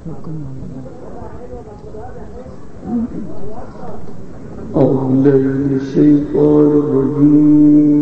أعوذ بالله من الشيطان الرجيم.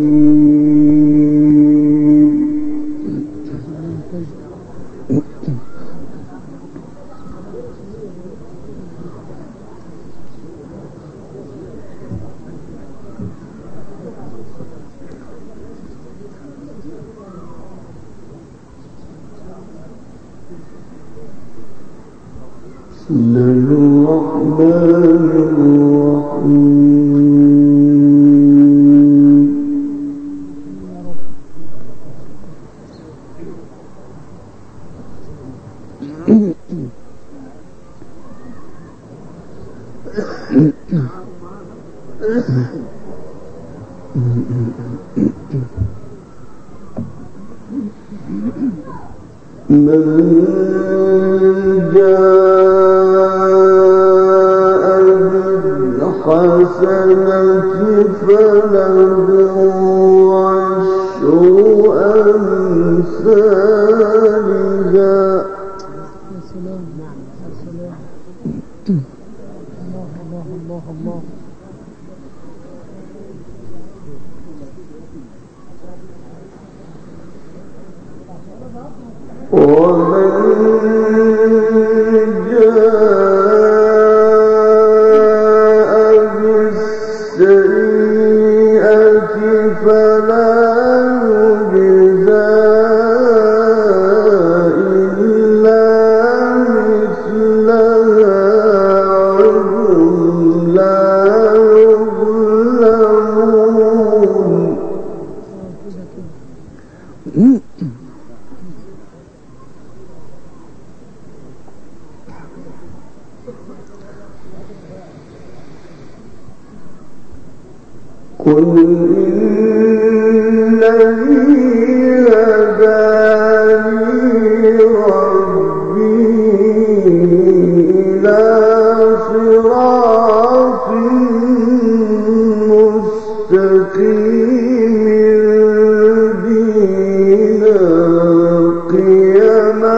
بسم الله الرحمن الرحيم. من جاء بالحسنة فله عشر أمثالها. يا سلام، نعم يا سلام. الله الله الله الله. ومن جاء بالسيئة فلا يجزى إلا مثلها وهم لا يظلمون. قل إنني هداني ربي إلى صراط مستقيم دينا قيما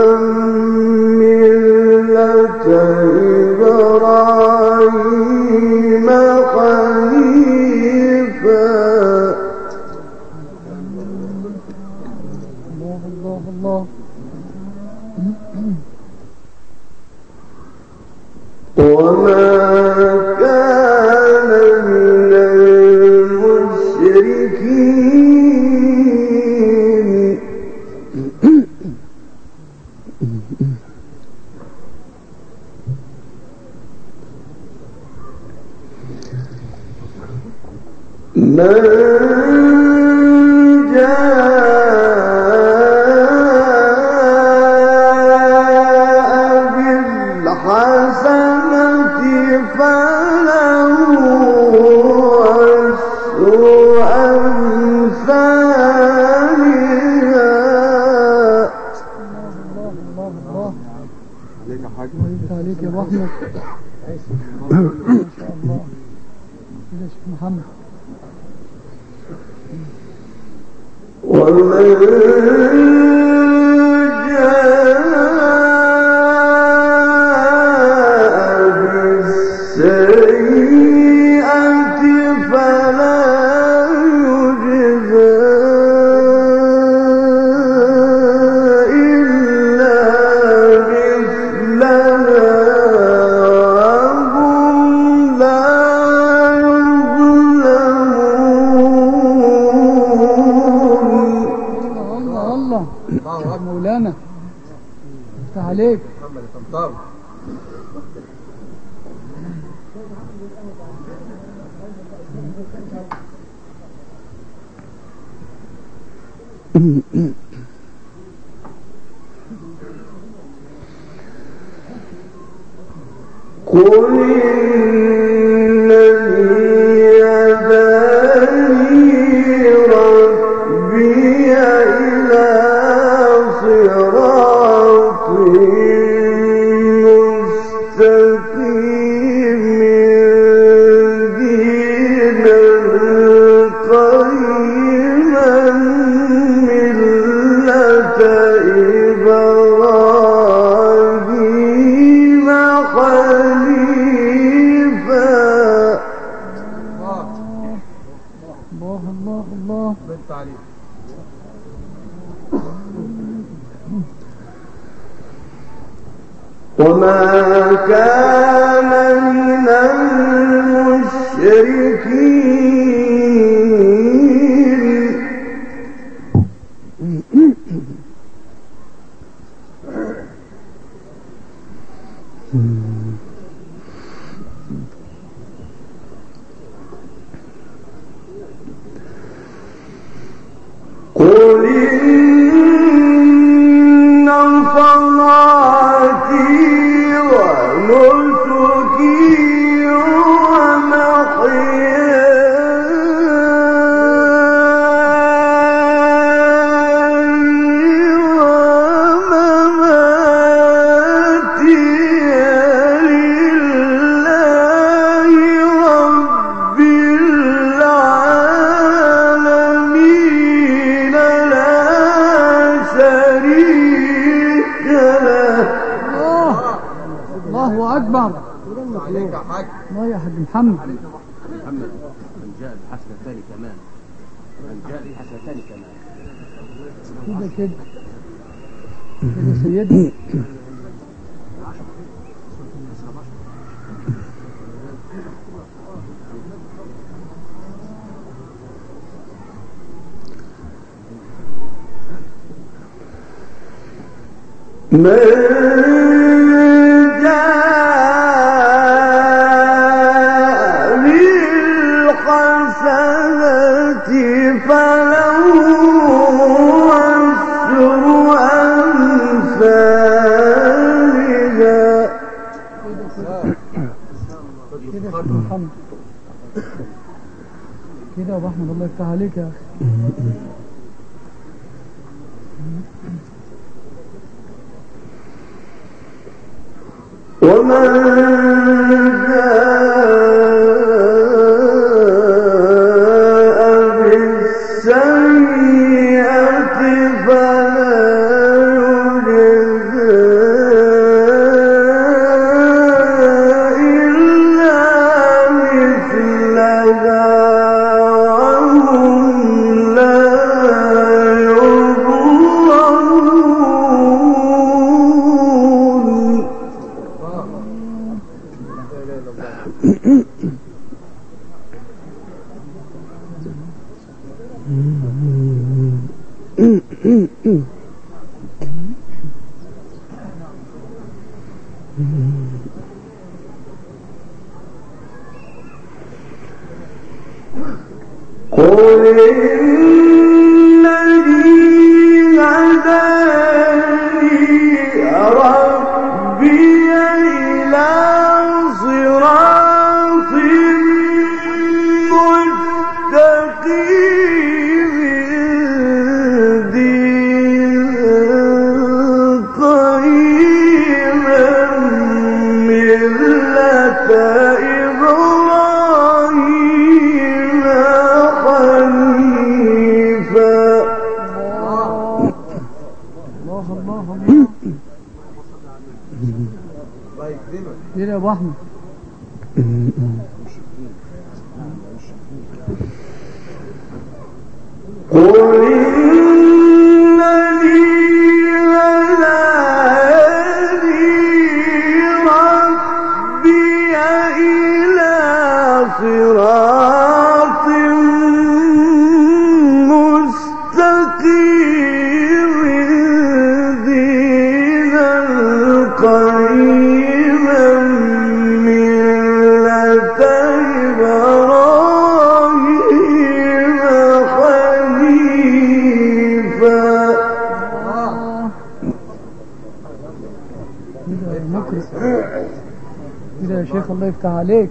ملة إبراهيم حنيفا. الله الله الله. وما كان من المشركين. من جاء بالحسنة فله عشر أمثالها. الله الله الله. عليك يا حاج. وانت عليك يا ابو احمد. ما شاء الله. يا شيخ محمد. ومن جاء بالسيئة فلا يجزى إلا مثلها وهم لا يظلمون. الله الله الله. مولانا انت عليك. محمد الطنطاوي. قل إنني هداني ربي إلى صراط مستقيم دينا قيما ملة إبراهيم وما كان من المشركين قل إن صلاتي ونسكي ومحياي ومماتي لله رب العالمين لا شريك له. الله أكبر. عليك يا حاج. الله يا حاج محمد. محمد من جاء بحسنة ثاني كمان، من جاء بحسنة ثاني كمان. كده سيدنا. من جاء بالحسنة فله عشر أمثالها. كده يا حاج محمد. كده يا أبو أحمد، الله يفتح عليك يا أخي. ومن جاء بالسيئة فلا يجزى إلا مثلها وهم لا يظلمون. قل إنني هداني ربي إلى صراط مستقيم دينا قيما ملة إبراهيم حنيفا. الله الله الله. الله يكرمك. كده يا أبو أحمد. قل إنني هداني ربي إلى صراط مستقيم دينا قيما ملة إبراهيم حنيفا. كده يا مكرم. كده يا شيخ، الله يفتح عليك.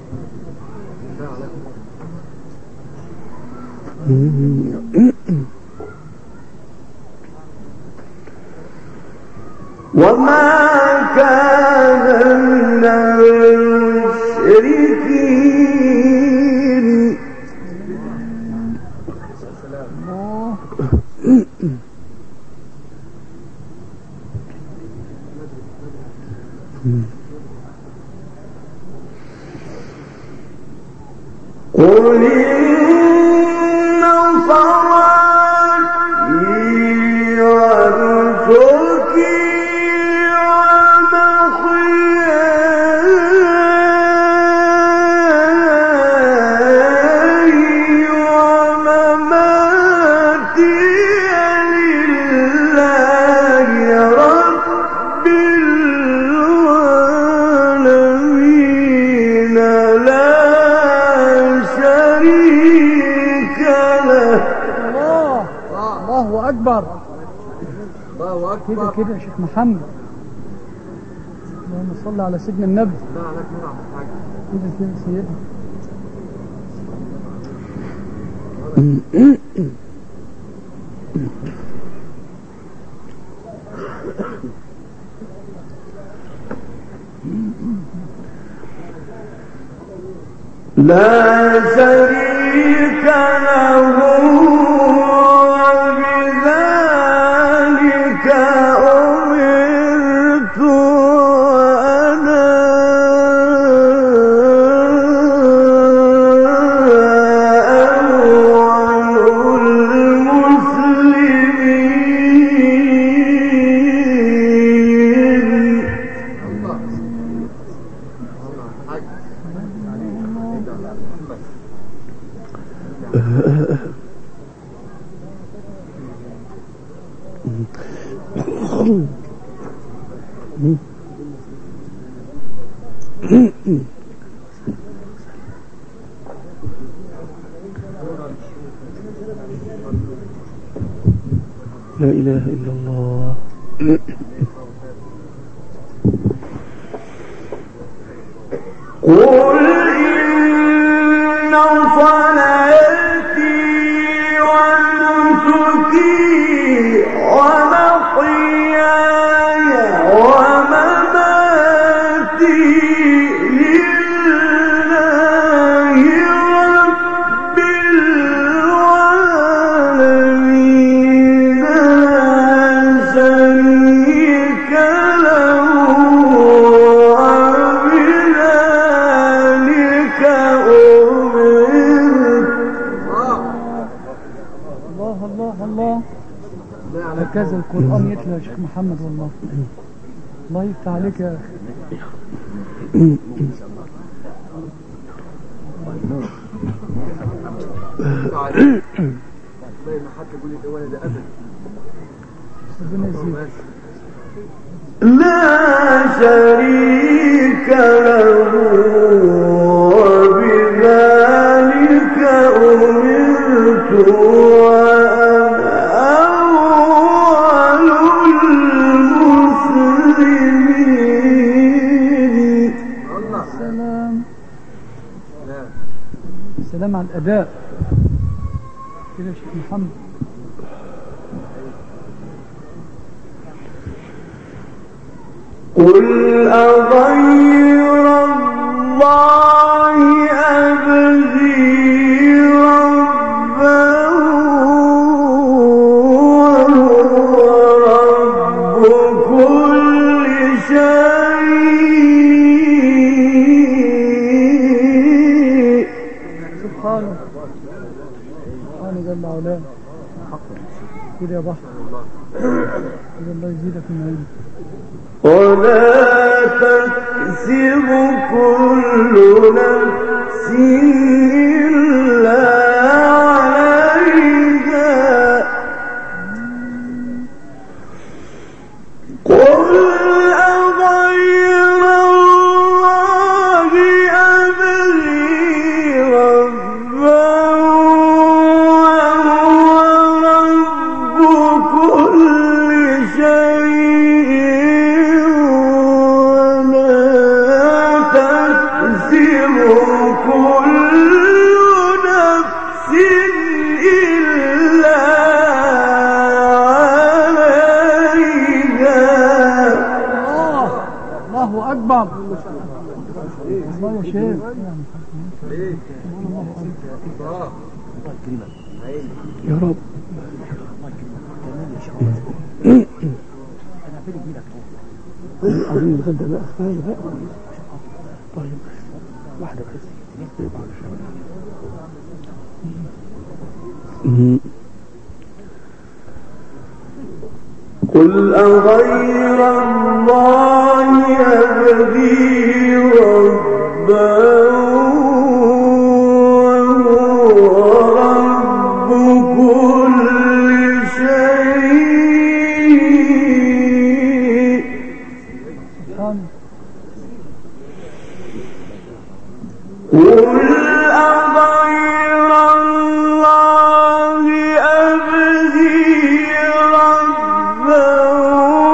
وما كان من المشركين الله. قل إن صلاتي ونسكي ومحياي كده كده يا شيخ محمد. اللهم صل على سيدنا النبي. لا عليك نور عم الحاج. كده كده سيدنا. لا شريك له وبذلك أمرت وأنا أول المسلمين. الله الحاج. لا إله إلا الله. قل إن صلاتي ونسكي ومحياي ومماتي لله رب العالمين لا شريك له وبذلك أمرت. الله الله الله. هكذا القرآن يتلى يا شيخ محمد والله. الله يفتح عليك يا أخي. زي ما حد يقول لي ده ولد ابدا. ربنا يزيدك. لا شريك له وبذلك أمرت وأنا أول المسلمين. الله سلام. لا سلام على الأداء كده يا شيخ محمد. قل أغير الله أبغي ربا وهو رب كل شيء. سبحانه سبحانه جل وعلا. كده يا بحر. كده الله يزيدك من علمك. ولا تكسب كل نفس إلا عليها. قل أغير الله أبغي ربا وهو رب كل شيء ولا تكسب كل نفس إلا عليها. الله أكبر. الله يا شيخ. ليه؟ الله يا رب. عايزين نتغدى بقى. طيب واحدة بس. قل أغير الله أبغي ربا وهو رب كل شيء. سبحانه. قل أغير الله أبغي ربا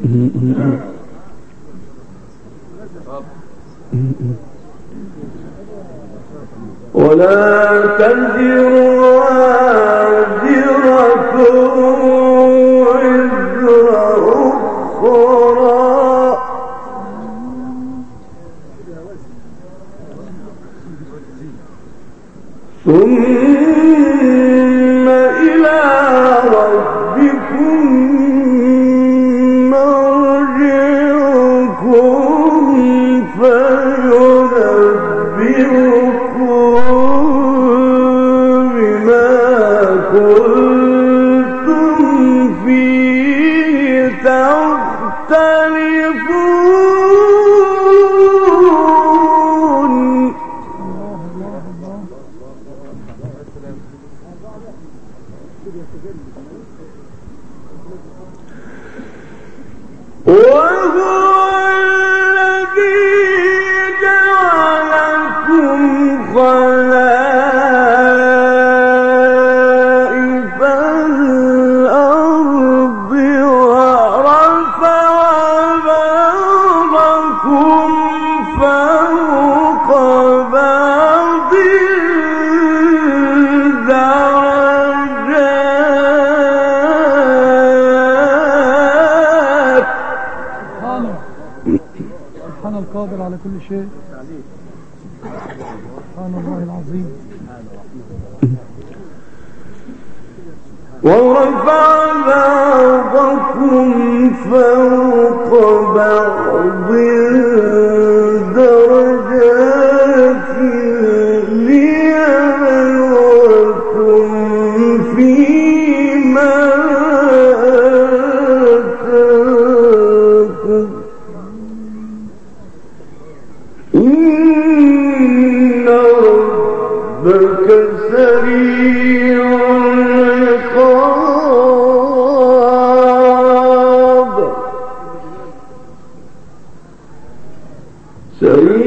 ولا تزر وازرة وزر أخرى ثم إلى ربكم مرجعكم فينبئكم بما كنتم فيه تختلفون. وهو الذي جعلكم خلائف الأرض ورفع بعضكم فوق بعض درجات. سبحان القادر على كل شيء. سبحان الله العظيم. ورفع بعضكم فوق بعض درجات ليبلوكم فيما آتاكم إن ربك سريع العقاب سريع